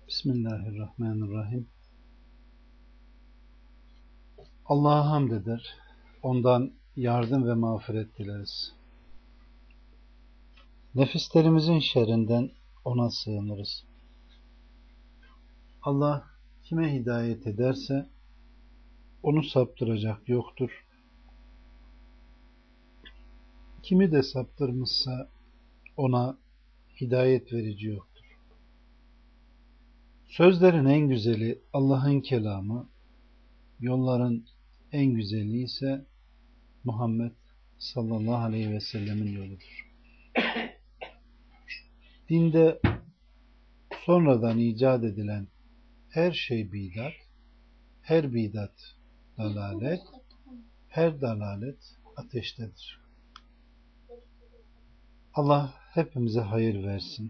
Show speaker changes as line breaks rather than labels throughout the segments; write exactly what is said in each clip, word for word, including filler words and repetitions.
Bismillahirrahmanirrahim. Allah'a hamd eder. Ondan yardım ve mağfiret dileriz. Nefislerimizin şerrinden ona sığınırız. Allah kime hidayet ederse onu saptıracak yoktur. Kimi de saptırmışsa ona hidayet verici yoktur. Sözlerin en güzeli Allah'ın kelamı, yolların en güzeli ise Muhammed sallallahu aleyhi ve sellemin yoludur. Dinde sonradan icat edilen her şey bidat, her bidat dalalet, her dalalet ateştedir. Allah hepimize hayır versin.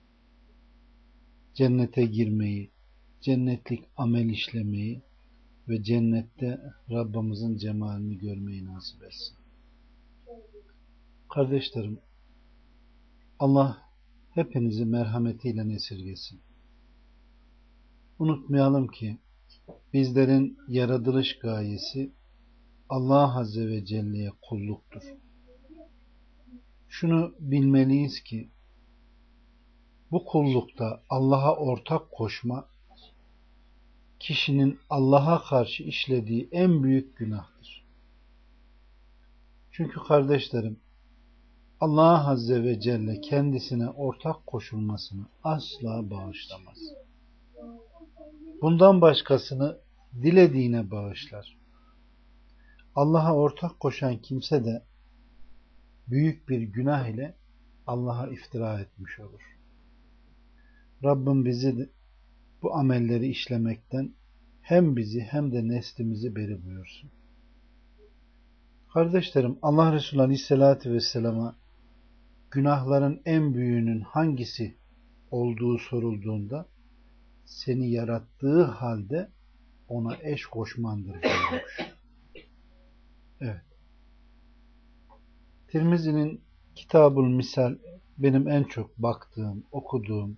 Cennete girmeyi, cennetlik amel işlemeyi ve cennette Rabbimizin cemalini görmeyi nasip etsin. Kardeşlerim, Allah hepinizi merhametiyle esirgesin. Unutmayalım ki bizlerin yaratılış gayesi Allah Azze ve Celle'ye kulluktur. Şunu bilmeliyiz ki bu kullukta Allah'a ortak koşma kişinin Allah'a karşı işlediği en büyük günahtır. Çünkü kardeşlerim, Allah Azze ve Celle kendisine ortak koşulmasını asla bağışlamaz. Bundan başkasını dilediğine bağışlar. Allah'a ortak koşan kimse de büyük bir günah ile Allah'a iftira etmiş olur. Rabbim bizi bu amelleri işlemekten hem bizi hem de neslimizi beri buyursun. Kardeşlerim, Allah Resulü Aleyhisselatü Vesselam'a günahların en büyüğünün hangisi olduğu sorulduğunda seni yarattığı halde ona eş koşmandır buyurmuş. Evet. Tirmizi'nin Kitab-ül Misal benim en çok baktığım, okuduğum,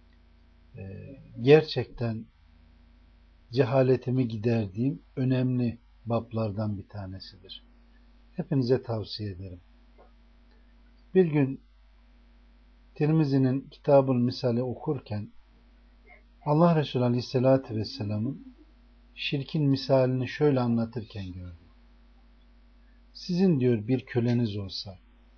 gerçekten cehaletimi giderdiğim önemli bablardan bir tanesidir. Hepinize tavsiye ederim. Bir gün Tirmizi'nin Kitab-ül Misal'i okurken Allah Resulü Aleyhisselatü Vesselam'ın şirkin misalini şöyle anlatırken gördüm. Sizin diyor bir köleniz olsa,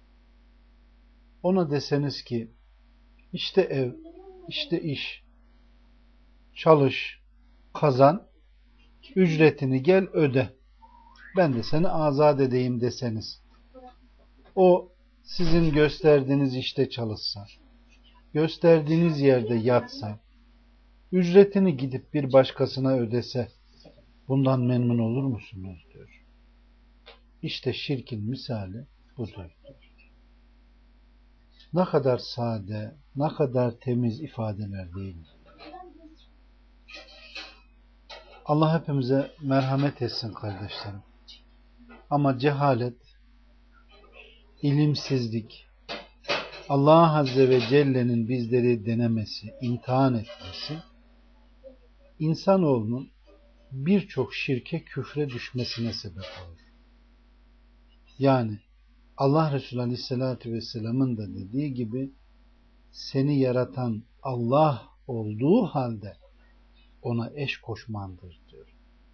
ona deseniz ki işte ev, işte iş, çalış, kazan, ücretini gel öde, ben de seni azat edeyim deseniz, o sizin gösterdiğiniz işte çalışsa, gösterdiğiniz yerde yatsa, ücretini gidip bir başkasına ödese, bundan memnun olur musunuz diyor. İşte şirkin misali budur. Ne kadar sade, ne kadar temiz ifadeler değil mi? Allah hepimize merhamet etsin kardeşlerim. Ama cehalet, ilimsizlik, Allah Azze ve Celle'nin bizleri denemesi, imtihan etmesi, insanoğlunun birçok şirke, küfre düşmesine sebep olur. Yani Allah Resulü Aleyhisselatü Vesselam'ın da dediği gibi seni yaratan Allah olduğu halde ona eş koşmandır diyor.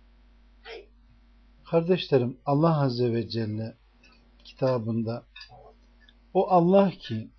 Kardeşlerim, Allah Azze ve Celle kitabında o Allah ki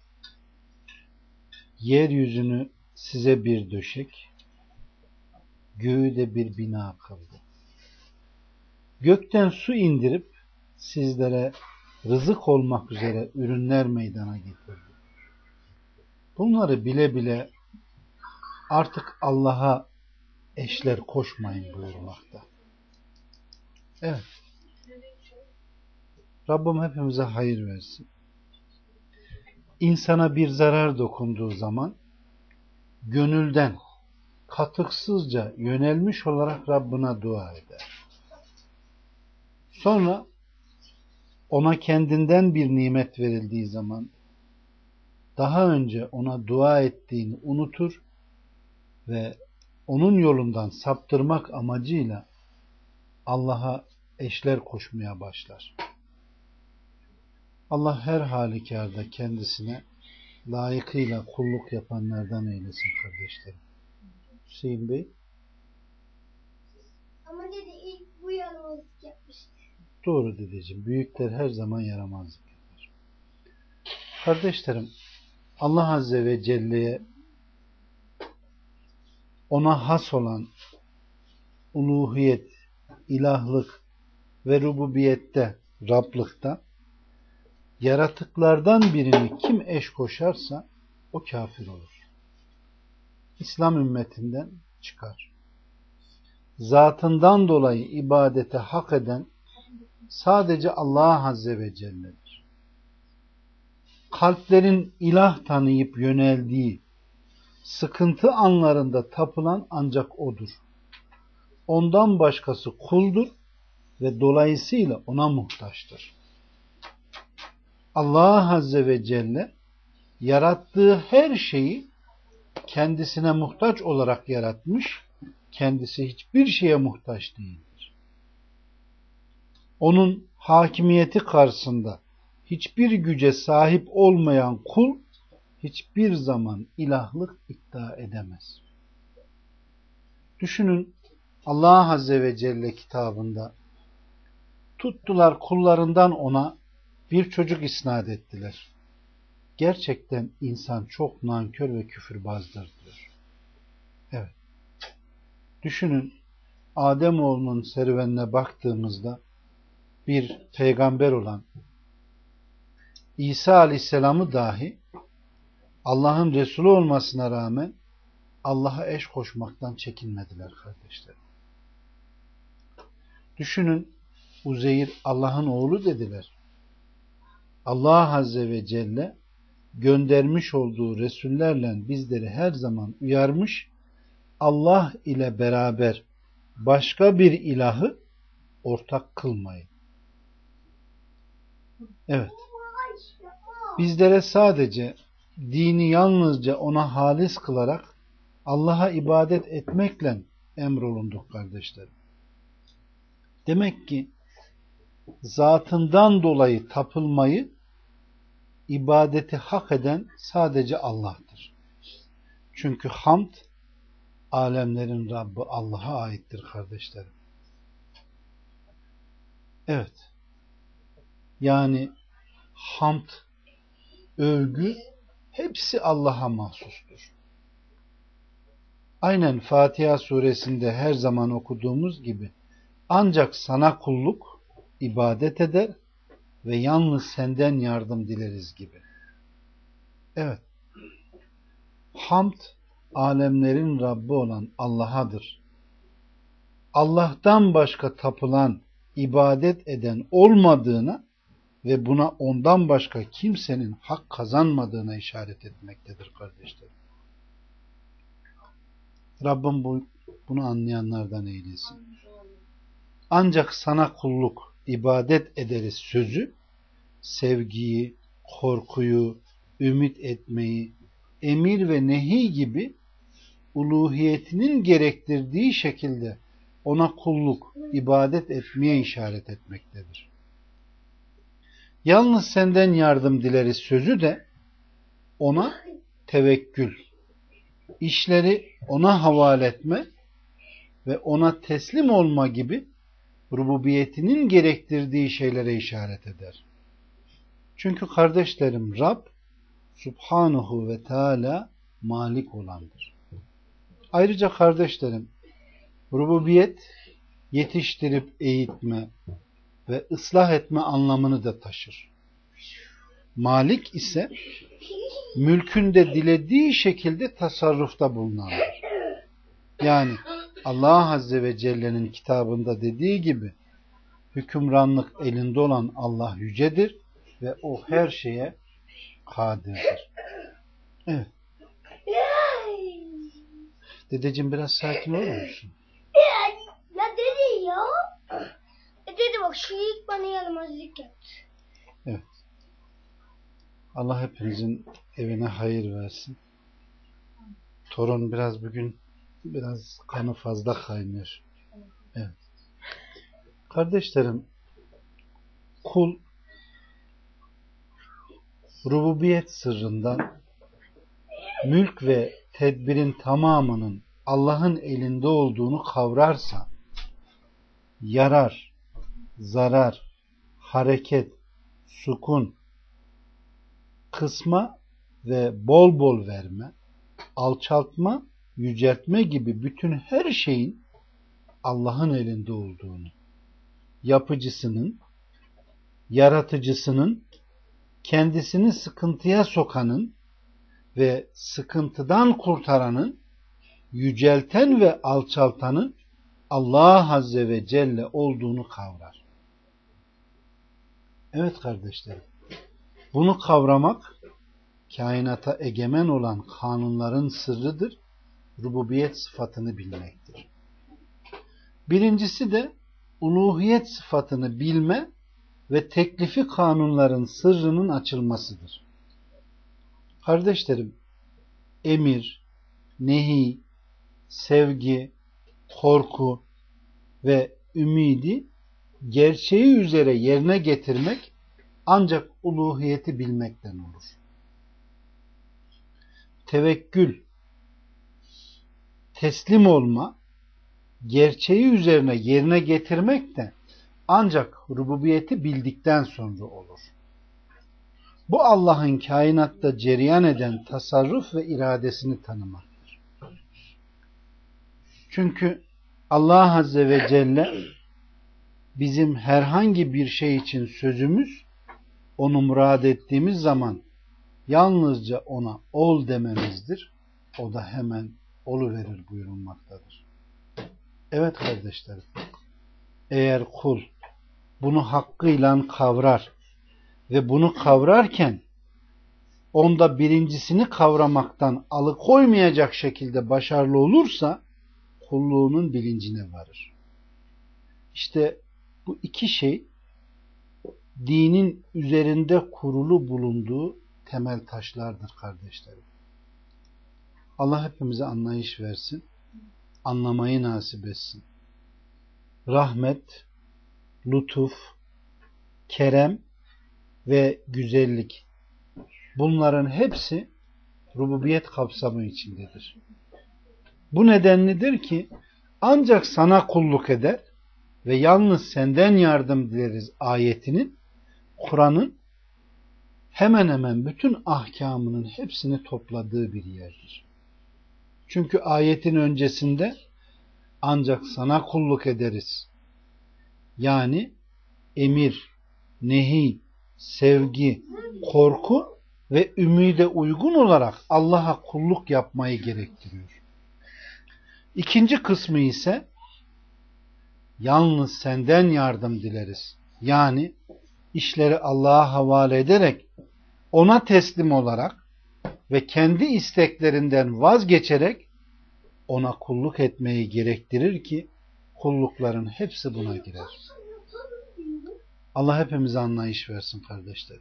yeryüzünü size bir döşek, göğü de bir bina kıldı. Gökten su indirip sizlere rızık olmak üzere ürünler meydana getirdi. Bunları bile bile artık Allah'a eşler koşmayın buyurmakta. Evet. Rabbim hepimize hayır versin. İnsana bir zarar dokunduğu zaman gönülden katıksızca yönelmiş olarak Rabbine dua eder. Sonra ona kendinden bir nimet verildiği zaman daha önce ona dua ettiğini unutur ve onun yolundan saptırmak amacıyla Allah'a eşler koşmaya başlar. Allah her halükarda kendisine layıkıyla kulluk yapanlardan eylesin kardeşlerim. Hüseyin Bey.
Ama dedi ilk bu yaramazlık yapmıştı.
Doğru dedeciğim. Büyükler her zaman yaramazlık yapar. Kardeşlerim, Allah Azze ve Celle'ye ona has olan uluhiyet, ilahlık ve rububiyette, Rablıkta yaratıklardan birini kim eş koşarsa o kafir olur. İslam ümmetinden çıkar. Zatından dolayı ibadete hak eden sadece Allah Azze ve Celle'dir. Kalplerin ilah tanıyıp yöneldiği sıkıntı anlarında tapılan ancak O'dur. Ondan başkası kuldur ve dolayısıyla ona muhtaçtır. Allah Azze ve Celle yarattığı her şeyi kendisine muhtaç olarak yaratmış, kendisi hiçbir şeye muhtaç değildir. Onun hakimiyeti karşısında hiçbir güce sahip olmayan kul hiçbir zaman ilahlık iddia edemez. Düşünün, Allah Azze ve Celle kitabında tuttular kullarından ona bir çocuk isnat ettiler. Gerçekten insan çok nankör ve küfürbazdır diyor. Evet. Düşünün, Ademoğlunun serüvenine baktığımızda bir peygamber olan İsa Aleyhisselam'ı dahi Allah'ın Resulü olmasına rağmen Allah'a eş koşmaktan çekinmediler kardeşlerim. Düşünün, Uzeyr Allah'ın oğlu dediler. Allah Azze ve Celle göndermiş olduğu Resullerle bizleri her zaman uyarmış, Allah ile beraber başka bir ilahı ortak kılmayın. Evet. Bizlere sadece dini yalnızca ona halis kılarak Allah'a ibadet etmekle emrolunduk kardeşlerim. Demek ki zatından dolayı tapılmayı, ibadeti hak eden sadece Allah'tır. Çünkü hamd alemlerin Rabbi Allah'a aittir kardeşlerim. Evet. Yani hamd, övgü hepsi Allah'a mahsustur. Aynen Fatiha suresinde her zaman okuduğumuz gibi ancak sana kulluk, ibadet eder ve yalnız senden yardım dileriz gibi. Evet. Hamd alemlerin Rabbi olan Allah'adır. Allah'tan başka tapılan, ibadet eden olmadığına ve buna ondan başka kimsenin hak kazanmadığına işaret etmektedir kardeşlerim. Rabbim bu, bunu anlayanlardan eylesin. Ancak sana kulluk, ibadet ederiz sözü, sevgiyi, korkuyu, ümit etmeyi, emir ve nehi gibi uluhiyetinin gerektirdiği şekilde ona kulluk, ibadet etmeye işaret etmektedir. Yalnız senden yardım dileriz sözü de ona tevekkül, işleri ona havale etme ve ona teslim olma gibi rububiyetinin gerektirdiği şeylere işaret eder. Çünkü kardeşlerim Rab Subhanahu ve Teala Malik olandır. Ayrıca kardeşlerim rububiyet yetiştirip eğitme ve ıslah etme anlamını da taşır. Malik ise mülkünde dilediği şekilde tasarrufta bulunandır. Yani Allah Azze ve Celle'nin kitabında dediği gibi hükümranlık elinde olan Allah yücedir ve o her şeye kadirdir. Evet. Dedeciğim biraz sakin olur musun?
Ya dede ya. E dede bak şu ilk bana yaramazlık yaptı.
Evet. Allah hepinizin evine hayır versin. Torun biraz bugün Biraz kanı fazla kaynıyor. Evet. Kardeşlerim, kul rububiyet sırrından mülk ve tedbirin tamamının Allah'ın elinde olduğunu kavrarsa yarar, zarar, hareket, sukun, kısma ve bol bol verme, alçaltma, yüceltme gibi bütün her şeyin Allah'ın elinde olduğunu, yapıcısının, yaratıcısının, kendisini sıkıntıya sokanın ve sıkıntıdan kurtaranın, yücelten ve alçaltanın Allah Azze ve Celle olduğunu kavrar. Evet kardeşlerim, bunu kavramak kainata egemen olan kanunların sırrıdır, rububiyet sıfatını bilmektir. Birincisi de uluhiyet sıfatını bilme ve teklifi kanunların sırrının açılmasıdır. Kardeşlerim, emir, nehi, sevgi, korku ve ümidi gerçeği üzere yerine getirmek ancak uluhiyeti bilmekten olur. Tevekkül, teslim olma, gerçeği üzerine yerine getirmek de ancak rububiyeti bildikten sonra olur. Bu Allah'ın kainatta cereyan eden tasarruf ve iradesini tanımaktır. Çünkü Allah Azze ve Celle bizim herhangi bir şey için sözümüz, onu murad ettiğimiz zaman yalnızca ona ol dememizdir. O da hemen oluverir buyurulmaktadır. Evet kardeşlerim, eğer kul bunu hakkıyla kavrar ve bunu kavrarken onda birincisini kavramaktan alıkoymayacak şekilde başarılı olursa kulluğunun bilincine varır. İşte bu iki şey dinin üzerinde kurulu bulunduğu temel taşlardır kardeşlerim. Allah hepimize anlayış versin, anlamayı nasip etsin. Rahmet, lütuf, kerem ve güzellik, bunların hepsi rububiyet kapsamı içindedir. Bu nedenlidir ki ancak sana kulluk eder ve yalnız senden yardım dileriz ayetinin, Kur'an'ın hemen hemen bütün ahkamının hepsini topladığı bir yerdir. Çünkü ayetin öncesinde ancak sana kulluk ederiz, yani emir, nehi, sevgi, korku ve ümide uygun olarak Allah'a kulluk yapmayı gerektiriyor. İkinci kısmı ise yalnız senden yardım dileriz. Yani işleri Allah'a havale ederek, ona teslim olarak ve kendi isteklerinden vazgeçerek ona kulluk etmeyi gerektirir ki kullukların hepsi buna girer. Allah hepimize anlayış versin kardeşlerim.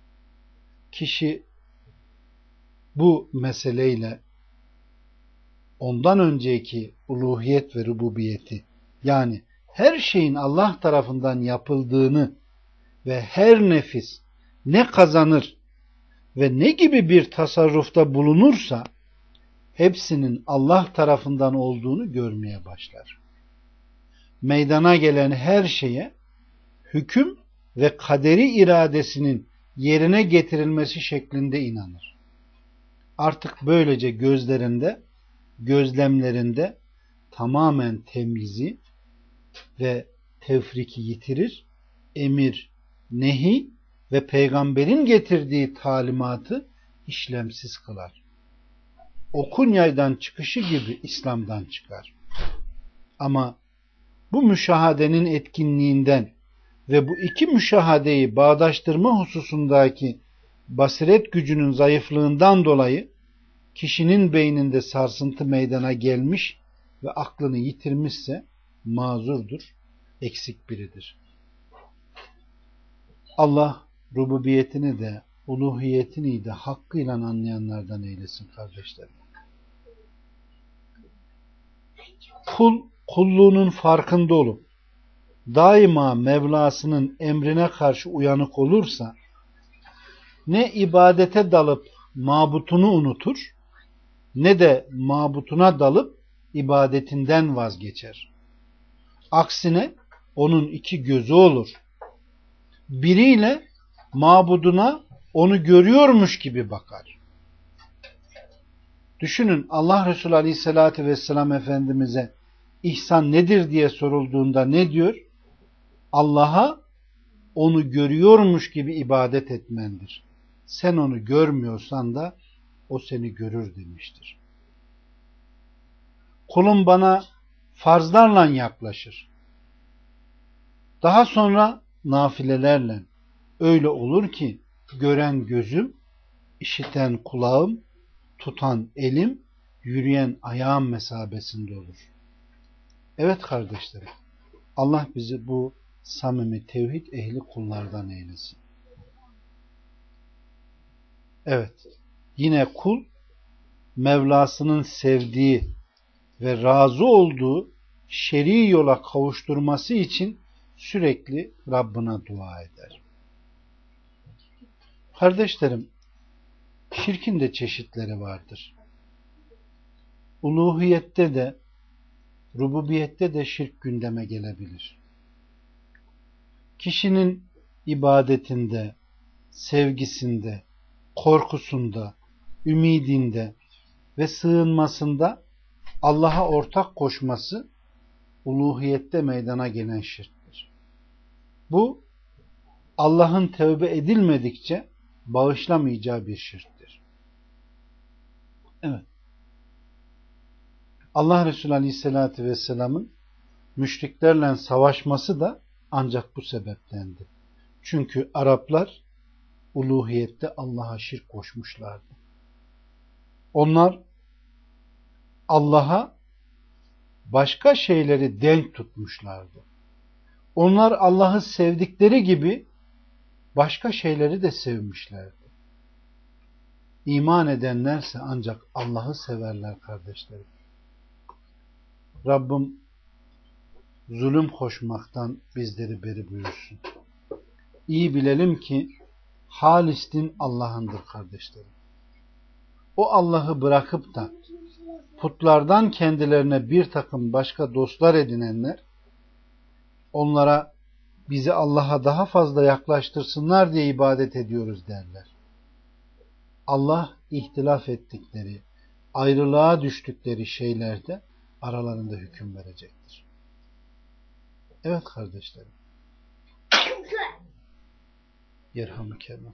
Kişi bu meseleyle ondan önceki uluhiyet ve rububiyeti, yani her şeyin Allah tarafından yapıldığını ve her nefis ne kazanır ve ne gibi bir tasarrufta bulunursa hepsinin Allah tarafından olduğunu görmeye başlar. Meydana gelen her şeye hüküm ve kaderi iradesinin yerine getirilmesi şeklinde inanır. Artık böylece gözlerinde, gözlemlerinde tamamen temyizi ve tefriki yitirir, emir, nehi ve peygamberin getirdiği talimatı işlemsiz kılar. Okun yaydan çıkışı gibi İslam'dan çıkar. Ama bu müşahadenin etkinliğinden ve bu iki müşahadeyi bağdaştırma hususundaki basiret gücünün zayıflığından dolayı kişinin beyninde sarsıntı meydana gelmiş ve aklını yitirmişse mazurdur, eksik biridir. Allah rububiyetini de uluhiyetini de hakkıyla anlayanlardan eylesin kardeşlerim. Kul kulluğunun farkında olup daima Mevlasının emrine karşı uyanık olursa ne ibadete dalıp mabutunu unutur ne de mabutuna dalıp ibadetinden vazgeçer. Aksine onun iki gözü olur. Biriyle mabuduna onu görüyormuş gibi bakar. Düşünün, Allah Resulü Aleyhisselatü Vesselam Efendimiz'e ihsan nedir diye sorulduğunda ne diyor? Allah'a onu görüyormuş gibi ibadet etmendir. Sen onu görmüyorsan da o seni görür demiştir. Kulum bana farzlarla yaklaşır. Daha sonra nafilelerle. Öyle olur ki gören gözüm, işiten kulağım, tutan elim, yürüyen ayağım mesabesinde olur. Evet kardeşlerim, Allah bizi bu samimi tevhid ehli kullardan eylesin. Evet, yine kul Mevlasının sevdiği ve razı olduğu şer'i yola kavuşturması için sürekli Rabbına dua eder. Kardeşlerim, şirkin de çeşitleri vardır. Uluhiyette de, rububiyette de şirk gündeme gelebilir. Kişinin ibadetinde, sevgisinde, korkusunda, ümidinde ve sığınmasında Allah'a ortak koşması uluhiyette meydana gelen şirktir. Bu Allah'ın tevbe edilmedikçe bağışlamayacağı bir şirktir. Evet. Allah Resulü Aleyhisselatü Vesselam'ın müşriklerle savaşması da ancak bu sebeptendi. Çünkü Araplar uluhiyette Allah'a şirk koşmuşlardı. Onlar Allah'a başka şeyleri denk tutmuşlardı. Onlar Allah'ı sevdikleri gibi başka şeyleri de sevmişlerdi. İman edenlerse ancak Allah'ı severler kardeşlerim. Rabbim zulüm koşmaktan bizleri beri buyursun. İyi bilelim ki halis din Allah'ındır kardeşlerim. O Allah'ı bırakıp da putlardan kendilerine bir takım başka dostlar edinenler, onlara bizi Allah'a daha fazla yaklaştırsınlar diye ibadet ediyoruz derler. Allah ihtilaf ettikleri, ayrılığa düştükleri şeylerde aralarında hüküm verecektir. Evet kardeşlerim. Yerhamükellah.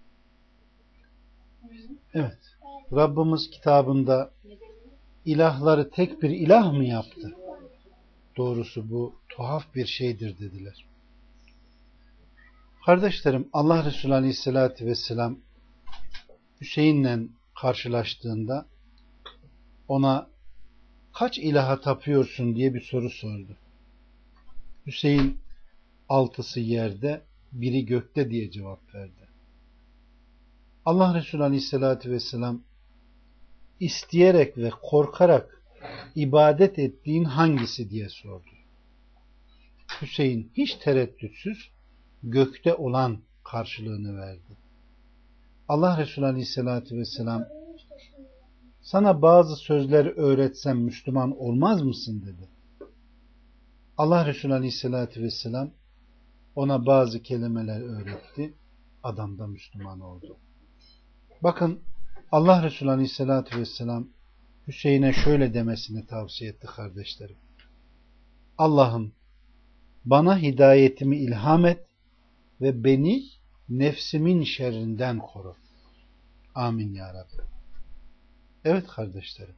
Evet. Rabbimiz kitabında ilahları tek bir ilah mı yaptı? Doğrusu bu tuhaf bir şeydir dediler. Kardeşlerim, Allah Resulü Aleyhisselatü Vesselam Hüseyin'le karşılaştığında ona kaç ilaha tapıyorsun diye bir soru sordu. Hüseyin altısı yerde, biri gökte diye cevap verdi. Allah Resulü Aleyhisselatü Vesselam isteyerek ve korkarak ibadet ettiğin hangisi diye sordu. Hüseyin hiç tereddütsüz gökte olan karşılığını verdi. Allah Resulü Aleyhisselatü Vesselam sana bazı sözleri öğretsem Müslüman olmaz mısın dedi. Allah Resulü Aleyhisselatü Vesselam ona bazı kelimeler öğretti. Adam da Müslüman oldu. Bakın Allah Resulü Aleyhisselatü Vesselam Hüseyin'e şöyle demesini tavsiye etti kardeşlerim. Allah'ım bana hidayetimi ilham et ve beni nefsimin şerrinden koru. Amin ya Rabbi. Evet kardeşlerim.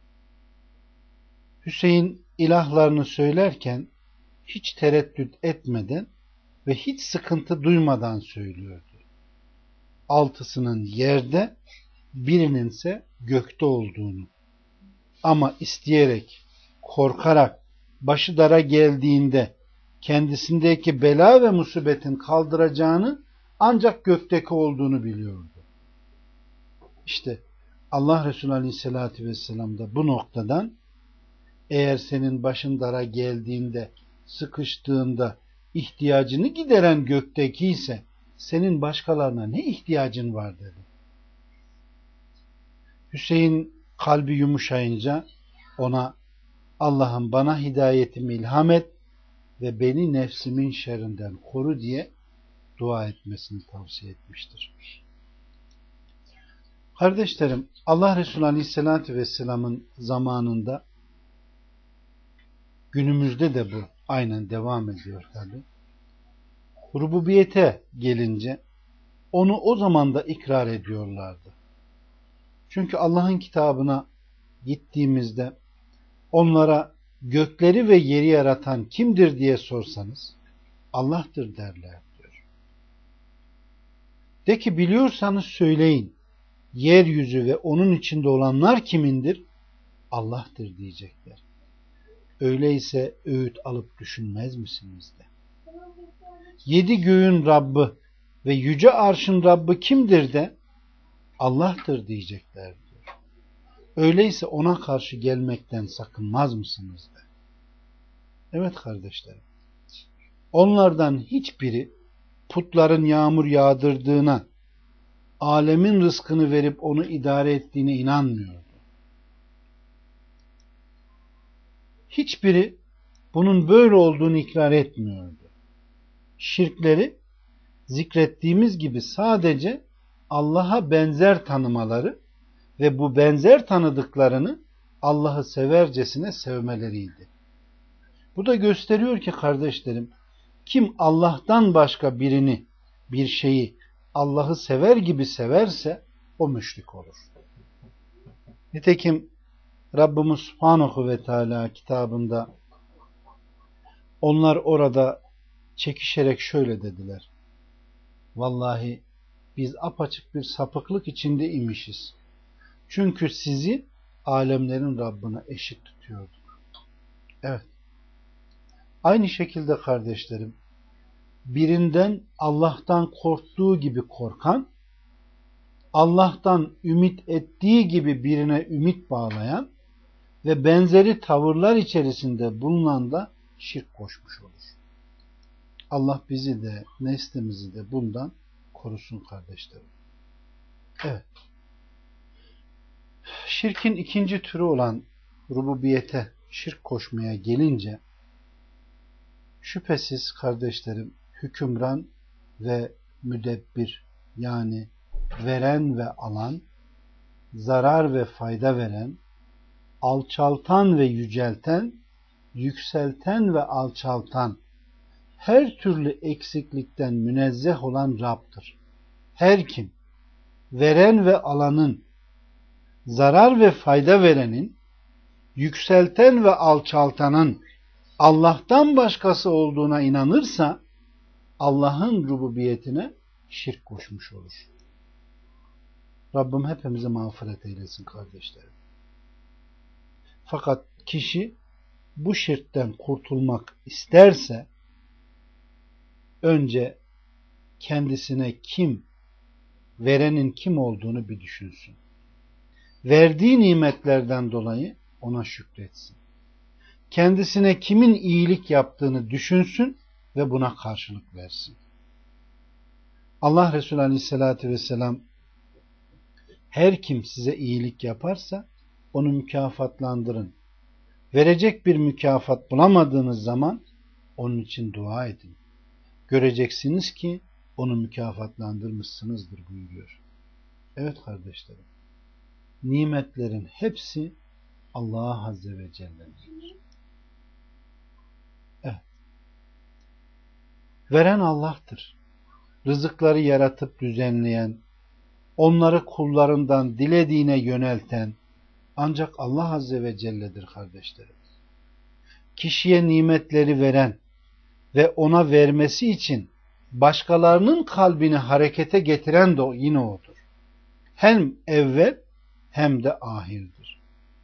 Hüseyin ilahlarını söylerken hiç tereddüt etmeden ve hiç sıkıntı duymadan söylüyordu. Altısının yerde, birinin ise gökte olduğunu. Ama isteyerek, korkarak, başı dara geldiğinde kendisindeki bela ve musibetin kaldıracağını ancak gökteki olduğunu biliyordu. İşte Allah Resulü Aleyhisselatü Vesselam da bu noktadan Eğer senin başın dara geldiğinde, sıkıştığında ihtiyacını gideren gökteki ise senin başkalarına ne ihtiyacın var dedi. Hüseyin kalbi yumuşayınca ona Allah'ım bana hidayetimi ilham et ve beni nefsimin şerrinden koru diye dua etmesini tavsiye etmiştir. Kardeşlerim, Allah Resulü Aleyhisselatü Vesselam'ın zamanında, günümüzde de bu aynen devam ediyor tabi. Rububiyete gelince onu o zaman da ikrar ediyorlardı. Çünkü Allah'ın kitabına gittiğimizde onlara gökleri ve yeri yaratan kimdir diye sorsanız Allah'tır derler diyor. De ki biliyorsanız söyleyin. Yeryüzü ve onun içinde olanlar kimindir? Allah'tır diyecekler. Öyleyse öğüt alıp düşünmez misiniz de? Yedi göğün Rabbi ve yüce arşın Rabbi kimdir de? Allah'tır diyecekler diyor. Öyleyse ona karşı gelmekten sakınmaz mısınız de? Evet kardeşlerim. Onlardan hiçbiri putların yağmur yağdırdığına, alemin rızkını verip onu idare ettiğine inanmıyordu. Hiçbiri bunun böyle olduğunu ikrar etmiyordu. Şirkleri zikrettiğimiz gibi sadece Allah'a benzer tanımaları ve bu benzer tanıdıklarını Allah'ı severcesine sevmeleriydi. Bu da gösteriyor ki kardeşlerim, kim Allah'tan başka birini, bir şeyi Allah'ı sever gibi severse o müşrik olur. Nitekim Rabbimiz Subhanahu ve Teala kitabında onlar orada çekişerek şöyle dediler. Vallahi biz apaçık bir sapıklık içinde imişiz. Çünkü sizi alemlerin Rabbine eşit tutuyorduk. Evet. Aynı şekilde kardeşlerim, birinden Allah'tan korktuğu gibi korkan, Allah'tan ümit ettiği gibi birine ümit bağlayan ve benzeri tavırlar içerisinde bulunan da şirk koşmuş olur. Allah bizi de neslimizi de bundan korusun kardeşlerim. Evet. Şirkin ikinci türü olan rububiyete şirk koşmaya gelince şüphesiz kardeşlerim hükümran ve müdebbir yani veren ve alan, zarar ve fayda veren, alçaltan ve yücelten, yükselten ve alçaltan, her türlü eksiklikten münezzeh olan Rab'dır. Her kim veren ve alanın, zarar ve fayda verenin, yükselten ve alçaltanın Allah'tan başkası olduğuna inanırsa Allah'ın rububiyetine şirk koşmuş olur. Rabbim hepimize mağfiret eylesin kardeşlerim. Fakat kişi bu şirkten kurtulmak isterse önce kendisine kim, verenin kim olduğunu bir düşünsün. Verdiği nimetlerden dolayı ona şükretsin. Kendisine kimin iyilik yaptığını düşünsün ve buna karşılık versin. Allah Resulü Aleyhisselatü Vesselam her kim size iyilik yaparsa onu mükafatlandırın. Verecek bir mükafat bulamadığınız zaman onun için dua edin. Göreceksiniz ki onu mükafatlandırmışsınızdır buyuruyor. Evet kardeşlerim. Nimetlerin hepsi Allah Azze ve Celle'dir. Evet. Veren Allah'tır. Rızıkları yaratıp düzenleyen, onları kullarından dilediğine yönelten ancak Allah Azze ve Celle'dir kardeşlerim. Kişiye nimetleri veren ve ona vermesi için başkalarının kalbini harekete getiren de yine odur. Hem evvel hem de ahirdir.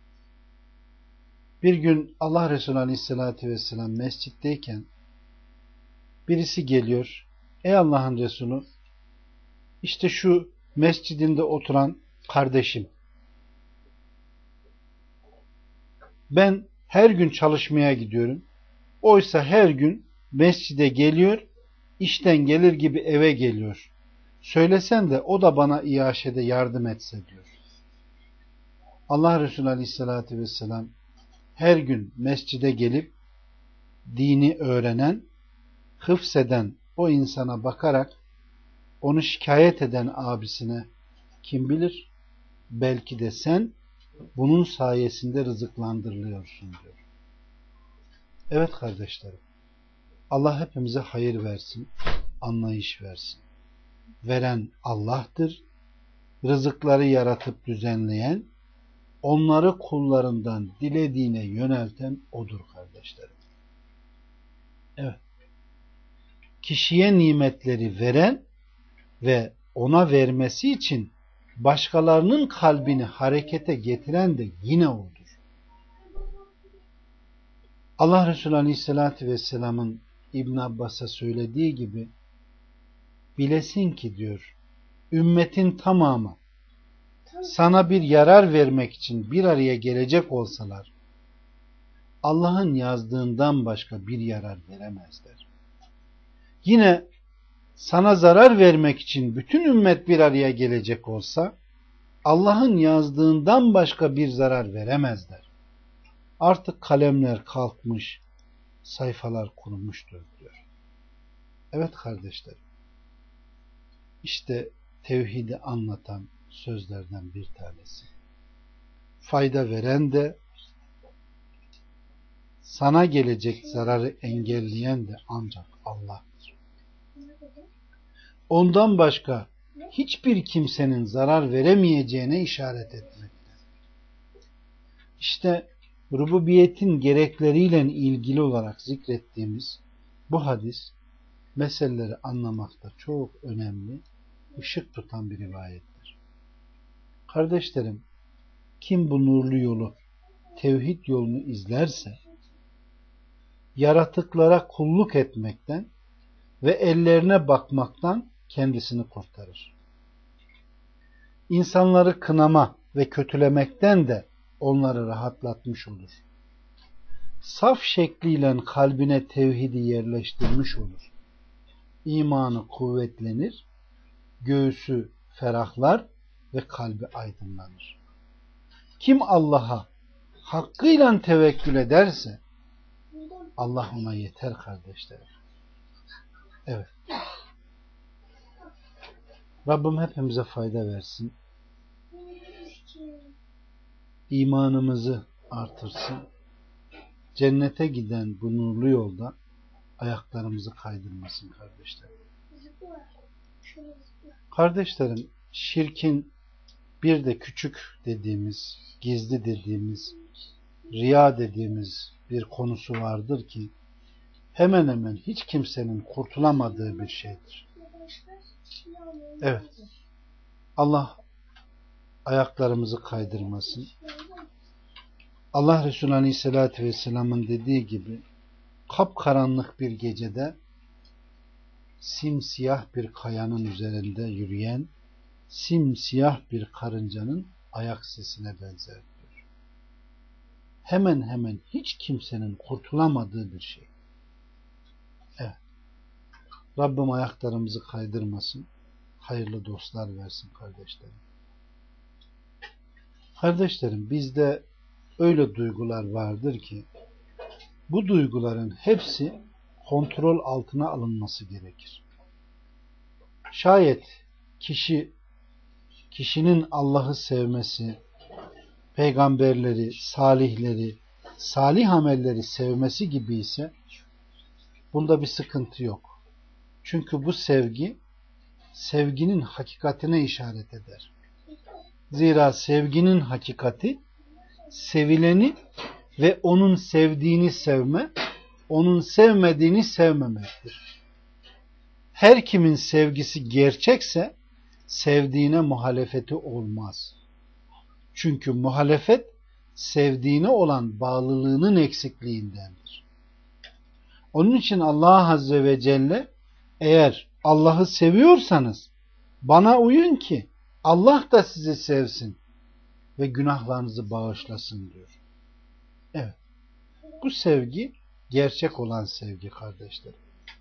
Bir gün Allah Resulü Aleyhisselatü Vesselam mescitteyken birisi geliyor. Ey Allah'ın Resulü, işte şu mescidinde oturan kardeşim. Ben Her gün çalışmaya gidiyorum. Oysa her gün mescide geliyor, işten gelir gibi eve geliyor. Söylesen de o da bana iaşede yardım etse diyor. Allah Resulü Aleyhisselatü Vesselam her gün mescide gelip dini öğrenen, hıfzeden o insana bakarak onu şikayet eden abisine kim bilir belki de sen bunun sayesinde rızıklandırılıyorsun diyor. Evet kardeşlerim, Allah hepimize hayır versin, anlayış versin. Veren Allah'tır. Rızıkları yaratıp düzenleyen, onları kullarından dilediğine yönelten O'dur kardeşlerim. Evet. Kişiye nimetleri veren ve ona vermesi için başkalarının kalbini harekete getiren de yine O'dur. Allah Resulü Aleyhisselatü Vesselam'ın İbn Abbas'a söylediği gibi bilesin ki diyor, ümmetin tamamı sana bir yarar vermek için bir araya gelecek olsalar Allah'ın yazdığından başka bir yarar veremezler. Yine sana zarar vermek için bütün ümmet bir araya gelecek olsa Allah'ın yazdığından başka bir zarar veremezler. Artık kalemler kalkmış, sayfalar kurumuştur diyor. Evet kardeşlerim, işte tevhidi anlatan sözlerden bir tanesi. Fayda veren de, sana gelecek zararı engelleyen de ancak Allah'tır. Ondan başka hiçbir kimsenin zarar veremeyeceğine işaret etmekte. İşte rububiyetin gerekleriyle ilgili olarak zikrettiğimiz bu hadis meseleleri anlamakta çok önemli, ışık tutan bir rivayettir. Kardeşlerim, kim bu nurlu yolu, tevhid yolunu izlerse yaratıklara kulluk etmekten ve ellerine bakmaktan kendisini kurtarır. İnsanları kınama ve kötülemekten de onları rahatlatmış olur. Saf şekliyle kalbine tevhidi yerleştirmiş olur. İmanı kuvvetlenir, göğsü ferahlar ve kalbi aydınlanır. Kim Allah'a hakkıyla tevekkül ederse Allah ona yeter kardeşlerim. Evet. Rabbim hepimize fayda versin. İmanımızı artırsın. Cennete giden bu nurlu yolda ayaklarımızı kaydırmasın kardeşlerim. Kardeşlerim, şirkin bir de küçük dediğimiz, gizli dediğimiz, riya dediğimiz bir konusu vardır ki hemen hemen hiç kimsenin kurtulamadığı bir şeydir. Evet. Allah ayaklarımızı kaydırmasın. Allah Resulü Aleyhisselatü Vesselam'ın dediği gibi kapkaranlık bir gecede simsiyah bir kayanın üzerinde yürüyen simsiyah bir karıncanın ayak sesine benzer diyor. Hemen hemen hiç kimsenin kurtulamadığı bir şey. Evet. Rabbim ayaklarımızı kaydırmasın. Hayırlı dostlar versin kardeşlerim. Kardeşlerim, bizde öyle duygular vardır ki bu duyguların hepsi kontrol altına alınması gerekir. Şayet kişi kişinin Allah'ı sevmesi, peygamberleri, salihleri, salih amelleri sevmesi gibi ise bunda bir sıkıntı yok. Çünkü bu sevgi sevginin hakikatine işaret eder. Zira sevginin hakikati sevileni ve onun sevdiğini sevme, onun sevmediğini sevmemektir. Her kimin sevgisi gerçekse sevdiğine muhalefeti olmaz. Çünkü muhalefet sevdiğine olan bağlılığının eksikliğindendir. Onun için Allah Azze ve Celle eğer Allah'ı seviyorsanız bana uyun ki Allah da sizi sevsin ve günahlarınızı bağışlasın diyor. Evet. Bu sevgi gerçek olan sevgi kardeşlerim.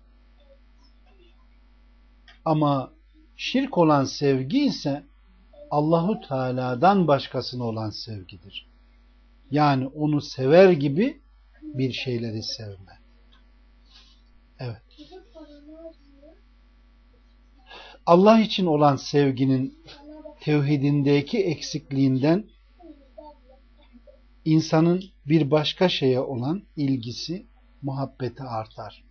Ama şirk olan sevgi ise Allahu Teala'dan başkasına olan sevgidir. Yani onu sever gibi bir şeyleri sevme. Evet. Allah için olan sevginin tevhidindeki eksikliğinden insanın bir başka şeye olan ilgisi, muhabbeti artar.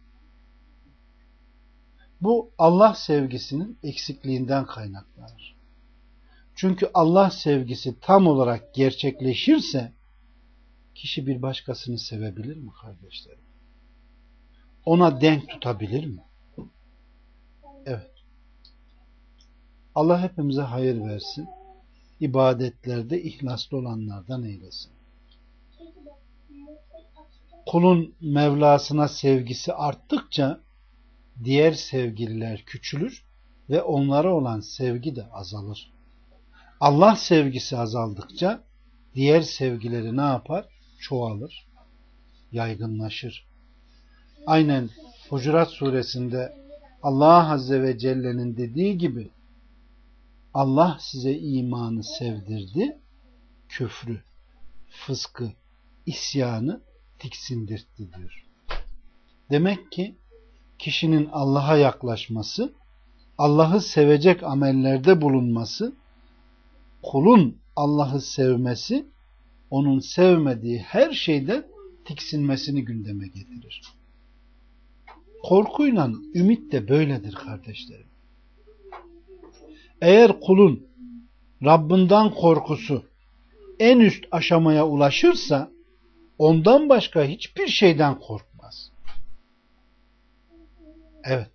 Bu Allah sevgisinin eksikliğinden kaynaklanır. Çünkü Allah sevgisi tam olarak gerçekleşirse kişi bir başkasını sevebilir mi kardeşlerim? Ona denk tutabilir mi? Evet. Allah hepimize hayır versin. İbadetlerde ihlaslı olanlardan eylesin. Kulun Mevlasına sevgisi arttıkça diğer sevgililer küçülür ve onlara olan sevgi de azalır. Allah sevgisi azaldıkça diğer sevgileri ne yapar? Çoğalır, yaygınlaşır. Aynen Hucurat suresinde Allah Azze ve Celle'nin dediği gibi Allah size imanı sevdirdi, küfrü, fıskı, isyanı tiksindirtti diyor. Demek ki kişinin Allah'a yaklaşması, Allah'ı sevecek amellerde bulunması, kulun Allah'ı sevmesi, onun sevmediği her şeyden tiksinmesini gündeme getirir. Korkuyla ümit de böyledir kardeşlerim. Eğer kulun Rabbinden korkusu en üst aşamaya ulaşırsa ondan başka hiçbir şeyden korkmaz. Evet.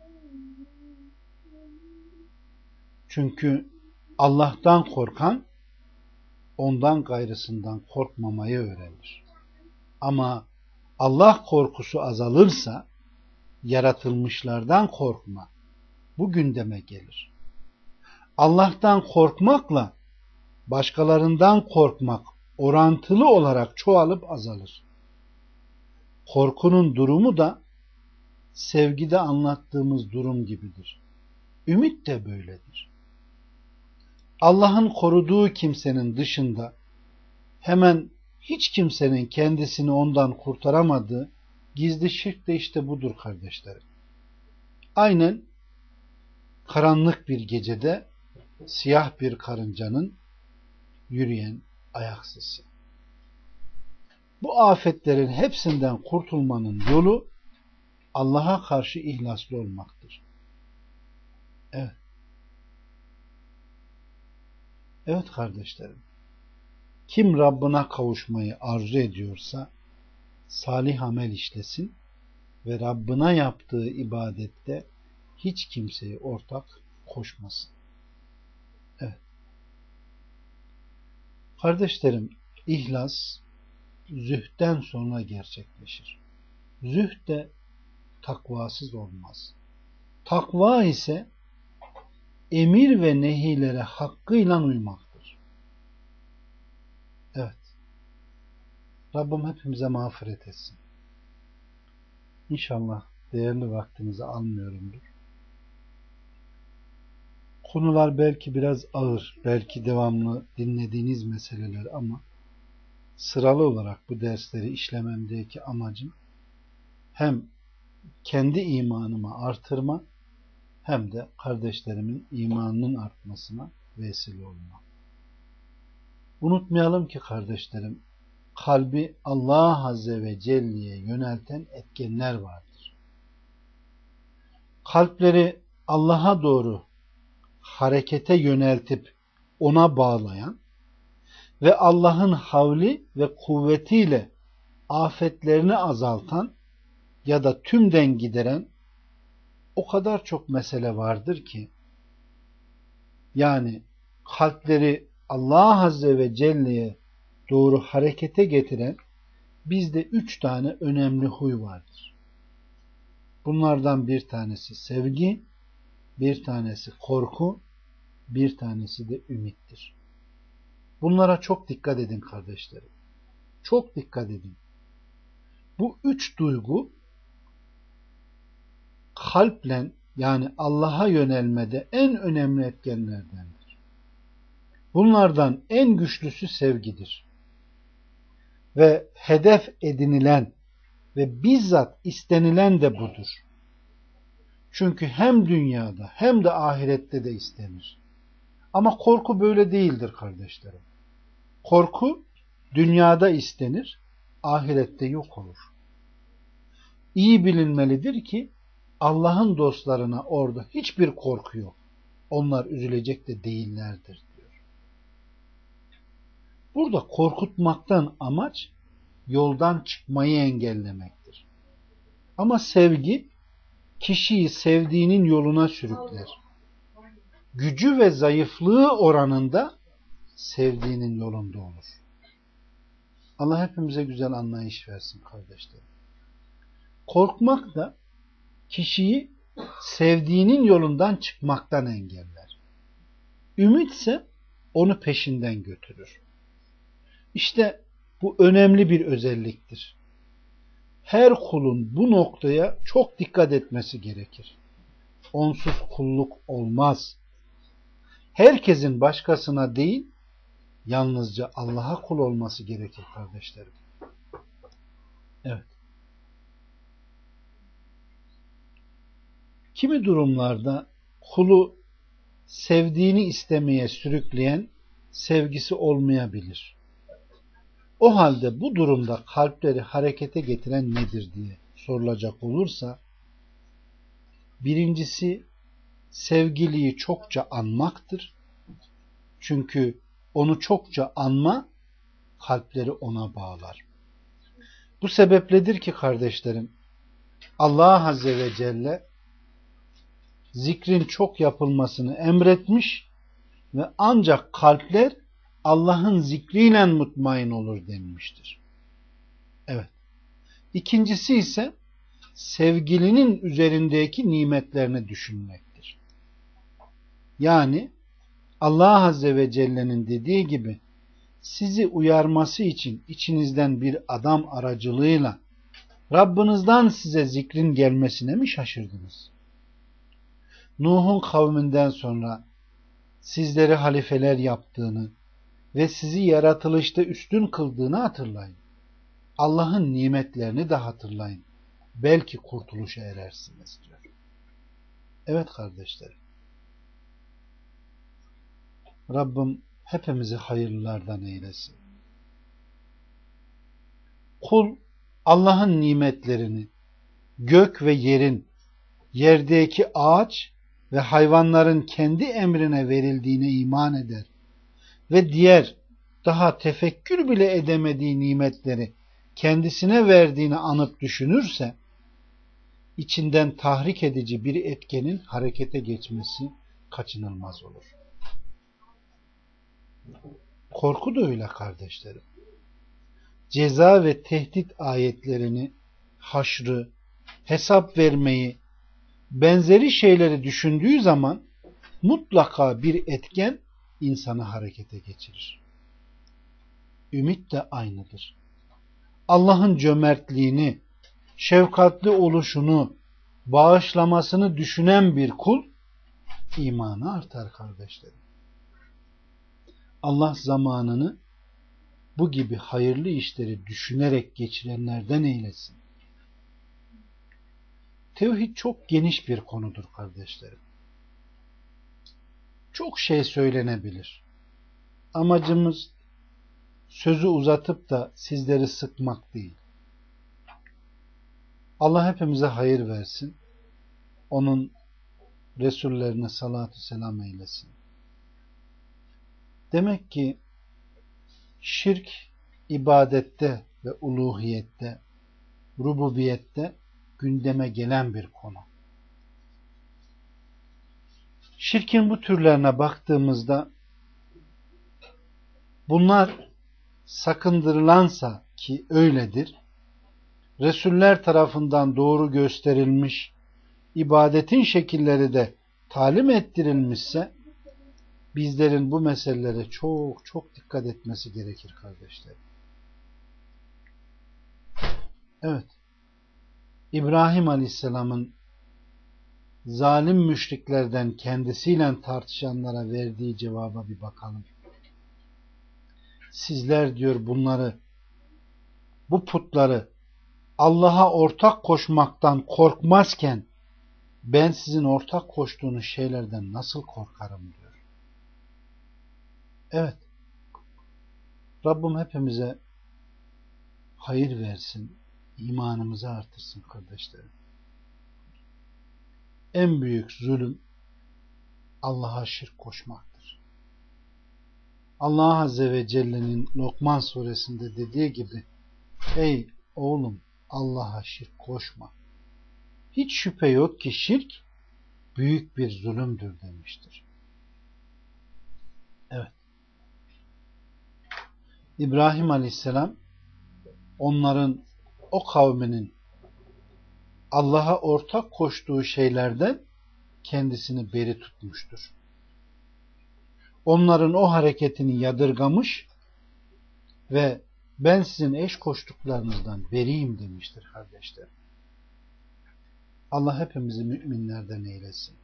Çünkü Allah'tan korkan ondan gayrısından korkmamayı öğrenir. Ama Allah korkusu azalırsa yaratılmışlardan korkma bu gündeme gelir. Allah'tan korkmakla başkalarından korkmak orantılı olarak çoğalıp azalır. Korkunun durumu da sevgide anlattığımız durum gibidir. Ümit de böyledir. Allah'ın koruduğu kimsenin dışında hemen hiç kimsenin kendisini ondan kurtaramadığı gizli şirk de işte budur kardeşlerim. Aynen karanlık bir gecede siyah bir karıncanın yürüyen ayak sesi. Bu afetlerin hepsinden kurtulmanın yolu Allah'a karşı ihlaslı olmaktır. Evet. Evet kardeşlerim. Kim Rabbine kavuşmayı arzu ediyorsa salih amel işlesin ve Rabbine yaptığı ibadette hiç kimseyi ortak koşmasın. Evet. Kardeşlerim, ihlas zühden sonra gerçekleşir. Zühd de takvasız olmaz. Takva ise emir ve nehilere hakkıyla uymaktır. Evet. Rabbim hepimize mağfiret etsin. İnşallah değerli vaktinizi almıyorumdur. Konular belki biraz ağır, belki devamlı dinlediğiniz meseleler ama sıralı olarak bu dersleri işlememdeki amacım hem kendi imanımı artırma hem de kardeşlerimin imanının artmasına vesile olma. Unutmayalım ki kardeşlerim, kalbi Allah Azze ve Celle'ye yönelten etkenler vardır. Kalpleri Allah'a doğru harekete yöneltip ona bağlayan ve Allah'ın havli ve kuvvetiyle afetlerini azaltan ya da tümden gideren o kadar çok mesele vardır ki, yani kalpleri Allah Azze ve Celle'ye doğru harekete getiren bizde üç tane önemli huy vardır. Bunlardan bir tanesi sevgi, bir tanesi korku, bir tanesi de ümittir. Bunlara çok dikkat edin kardeşlerim. Çok dikkat edin. Bu üç duygu kalple, yani Allah'a yönelmede en önemli etkenlerdendir. Bunlardan en güçlüsü sevgidir. Ve hedef edinilen ve bizzat istenilen de budur. Çünkü hem dünyada hem de ahirette de istenir. Ama korku böyle değildir kardeşlerim. Korku dünyada istenir, ahirette yok olur. İyi bilinmelidir ki Allah'ın dostlarına orada hiçbir korku yok. Onlar üzülecek de değillerdir diyor. Burada korkutmaktan amaç yoldan çıkmayı engellemektir. Ama sevgi kişiyi sevdiğinin yoluna sürükler. Gücü ve zayıflığı oranında sevdiğinin yolunda olur. Allah hepimize güzel anlayış versin kardeşlerim. Korkmak da kişiyi sevdiğinin yolundan çıkmaktan engeller. Ümit ise onu peşinden götürür. İşte bu önemli bir özelliktir. Her kulun bu noktaya çok dikkat etmesi gerekir. Onsuz kulluk olmaz. Herkesin başkasına değil, yalnızca Allah'a kul olması gerekir kardeşlerim. Evet. Kimi durumlarda kulu sevdiğini istemeye sürükleyen sevgisi olmayabilir. O halde bu durumda kalpleri harekete getiren nedir diye sorulacak olursa, birincisi sevgiliyi çokça anmaktır. Çünkü onu çokça anma kalpleri ona bağlar. Bu sebepledir ki kardeşlerim, Allah Azze ve Celle zikrin çok yapılmasını emretmiş ve ancak kalpler Allah'ın zikriyle mutmain olur denmiştir. Evet. İkincisi ise sevgilinin üzerindeki nimetlerini düşünmektir. Yani Allah Azze ve Celle'nin dediği gibi sizi uyarması için içinizden bir adam aracılığıyla Rabbinizden size zikrin gelmesine mi şaşırdınız? Nuh'un kavminden sonra sizleri halifeler yaptığını ve sizi yaratılışta üstün kıldığını hatırlayın. Allah'ın nimetlerini de hatırlayın. Belki kurtuluşa erersiniz diyor. Evet kardeşlerim. Rabbim hepimizi hayırlılardan eylesin. Kul Allah'ın nimetlerini, gök ve yerin, yerdeki ağaç ve hayvanların kendi emrine verildiğine iman eder ve diğer daha tefekkür bile edemediği nimetleri kendisine verdiğini anıp düşünürse, içinden tahrik edici bir etkenin harekete geçmesi kaçınılmaz olur. Korku da öyle kardeşlerim. Ceza ve tehdit ayetlerini, haşrı, hesap vermeyi, benzeri şeyleri düşündüğü zaman mutlaka bir etken insanı harekete geçirir. Ümit de aynıdır. Allah'ın cömertliğini, şefkatli oluşunu, bağışlamasını düşünen bir kul imanı artar kardeşlerim. Allah zamanını bu gibi hayırlı işleri düşünerek geçirenlerden eylesin. Tevhid çok geniş bir konudur kardeşlerim. Çok şey söylenebilir. Amacımız sözü uzatıp da sizleri sıkmak değil. Allah hepimize hayır versin. Onun Resullerine salatü selam eylesin. Demek ki şirk ibadette ve uluhiyette, rububiyette gündeme gelen bir konu. Şirkin bu türlerine baktığımızda bunlar sakındırılansa ki öyledir, Resuller tarafından doğru gösterilmiş, ibadetin şekilleri de talim ettirilmişse bizlerin bu meselelere çok çok dikkat etmesi gerekir kardeşlerim. Evet. İbrahim Aleyhisselam'ın zalim müşriklerden kendisiyle tartışanlara verdiği cevaba bir bakalım. Sizler diyor bunları, bu putları Allah'a ortak koşmaktan korkmazken ben sizin ortak koştuğunuz şeylerden nasıl korkarım diyor. Evet. Rabbim hepimize hayır versin, imanımızı artırsın kardeşlerim. En büyük zulüm Allah'a şirk koşmaktır. Allah Azze ve Celle'nin Lokman suresinde dediği gibi, ey oğlum Allah'a şirk koşma. Hiç şüphe yok ki şirk büyük bir zulümdür demiştir. Evet. İbrahim Aleyhisselam onların, o kavminin Allah'a ortak koştuğu şeylerden kendisini beri tutmuştur. Onların o hareketini yadırgamış ve ben sizin eş koştuklarınızdan beriyim demiştir kardeşler. Allah hepimizi müminlerden eylesin.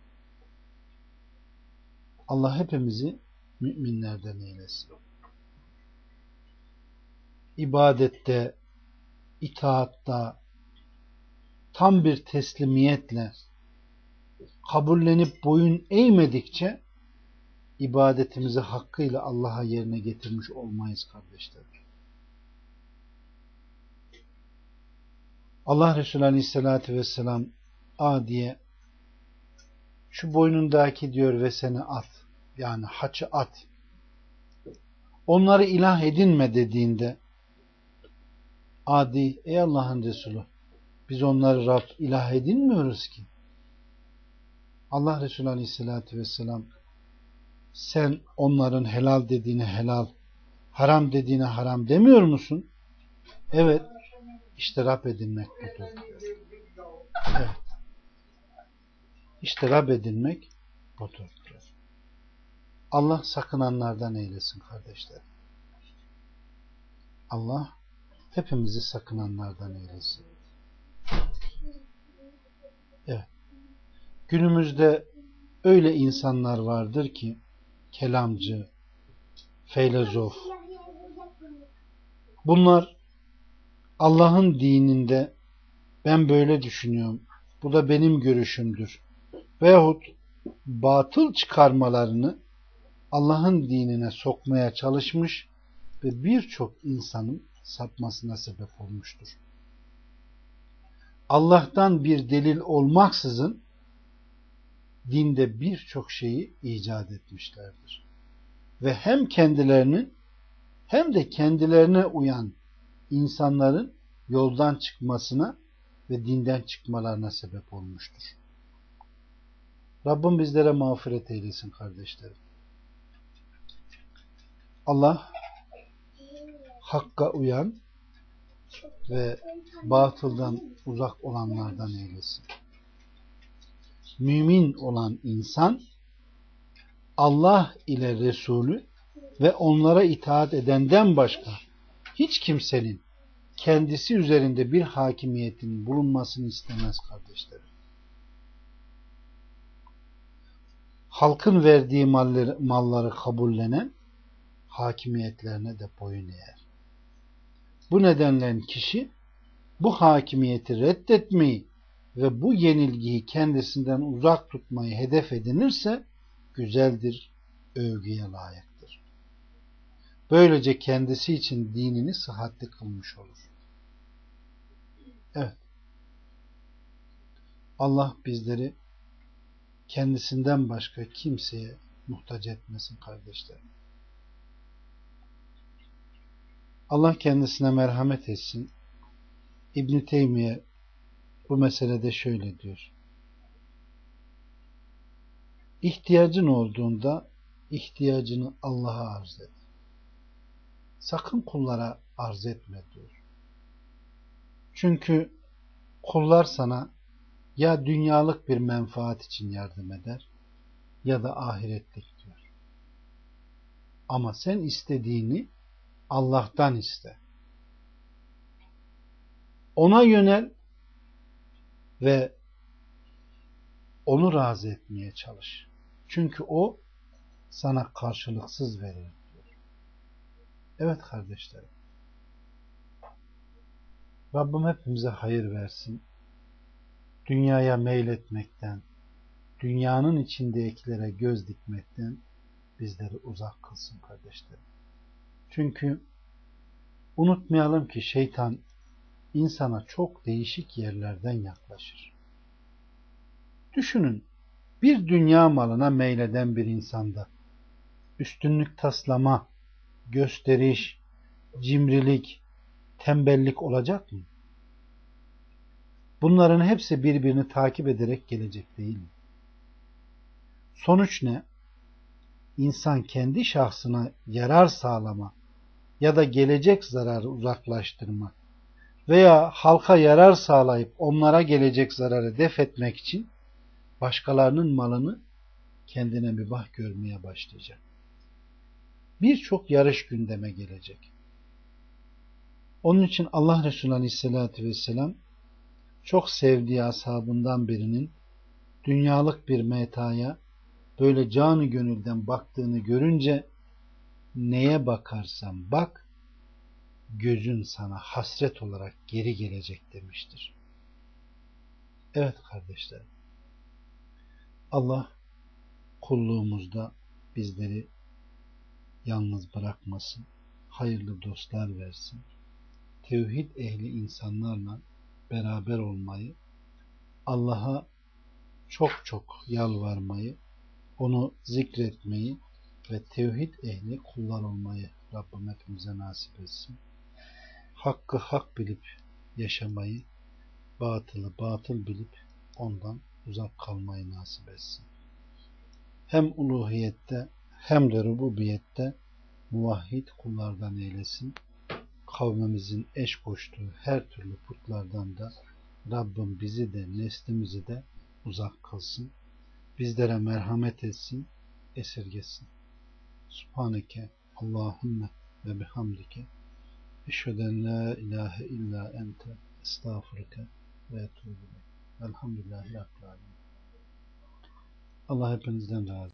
Allah hepimizi müminlerden eylesin. İbadette, itaatta tam bir teslimiyetle kabullenip boyun eğmedikçe ibadetimizi hakkıyla Allah'a yerine getirmiş olmayız kardeşler. Allah Resulü Aleyhisselatü Vesselam Adi'ye şu boynundaki diyor ve seni at, yani haçı at, onları ilah edinme dediğinde Adi, ey Allah'ın Resulü, biz onları Rab ilah edinmiyoruz ki. Allah Resulü Aleyhisselatü Vesselam sen onların helal dediğine helal, haram dediğine haram demiyor musun? Evet, işte Rab edinmek budur diyor. Evet. İşte Rab edinmek budur diyor. Allah sakınanlardan eylesin kardeşler. Allah hepimizi sakınanlardan eylesin. Evet. Günümüzde öyle insanlar vardır ki kelamcı, filozof. Bunlar Allah'ın dininde ben böyle düşünüyorum, bu da benim görüşümdür veyahut batıl çıkarmalarını Allah'ın dinine sokmaya çalışmış ve birçok insanın sapmasına sebep olmuştur. Allah'tan bir delil olmaksızın dinde birçok şeyi icat etmişlerdir. Ve hem kendilerinin hem de kendilerine uyan insanların yoldan çıkmasına ve dinden çıkmalarına sebep olmuştur. Rabbim bizlere mağfiret eylesin kardeşlerim. Allah hakka uyan ve batıldan uzak olanlardan eylesin. Mümin olan insan Allah ile Resulü ve onlara itaat edenden başka hiç kimsenin kendisi üzerinde bir hakimiyetin bulunmasını istemez kardeşlerim. Halkın verdiği malları, malları kabullenen hakimiyetlerine de boyun eğer. Bu nedenle kişi bu hakimiyeti reddetmeyi ve bu yenilgiyi kendisinden uzak tutmayı hedef edinirse güzeldir, övgüye layıktır. Böylece kendisi için dinini sıhhatli kılmış olur. Evet. Allah bizleri kendisinden başka kimseye muhtaç etmesin kardeşlerim. Allah kendisine merhamet etsin. İbn Teymiye bu meselede şöyle diyor. İhtiyacın olduğunda ihtiyacını Allah'a arz et. Sakın kullara arz etme diyor. Çünkü kullar sana ya dünyalık bir menfaat için yardım eder ya da ahiretlik diyor. Ama sen istediğini Allah'tan iste. Ona yönel ve onu razı etmeye çalış. Çünkü o sana karşılıksız verir diyor. Evet kardeşlerim. Rabbim hepimize hayır versin. Dünyaya meyletmekten, dünyanın içindekilere göz dikmekten bizleri uzak kılsın kardeşlerim. Çünkü unutmayalım ki şeytan insana çok değişik yerlerden yaklaşır. Düşünün, bir dünya malına meyleden bir insanda üstünlük taslama, gösteriş, cimrilik, tembellik olacak mı? Bunların hepsi birbirini takip ederek gelecek değil mi? Sonuç ne? İnsan kendi şahsına yarar sağlama ya da gelecek zararı uzaklaştırma veya halka yarar sağlayıp onlara gelecek zararı def etmek için başkalarının malını kendine mübah görmeye başlayacak. Birçok yarış gündeme gelecek. Onun için Allah Resulü Aleyhisselatü Vesselam çok sevdiği ashabından birinin dünyalık bir metaya böyle canı gönülden baktığını görünce neye bakarsan bak gözün sana hasret olarak geri gelecek demiştir. Evet kardeşlerim. Allah kulluğumuzda bizleri yalnız bırakmasın. Hayırlı dostlar versin. Tevhid ehli insanlarla beraber olmayı, Allah'a çok çok yalvarmayı, onu zikretmeyi ve tevhid ehli kullar olmayı Rabbim hepimize nasip etsin. Hakkı hak bilip yaşamayı, batılı batıl bilip ondan uzak kalmayı nasip etsin. Hem uluhiyette hem de rububiyette muvahhid kullardan eylesin. Kavmimizin eş koştuğu her türlü putlardan da Rabbim bizi de neslimizi de uzak kılsın. Bizlere merhamet etsin, esirgesin. Subhaneke Allahümme ve bihamdike eşheden la ilahe illa ente estağfurike ve etûbü ileyk. Elhamdülillahi Rabbil âlemin. Allah hepinizden razı olsun.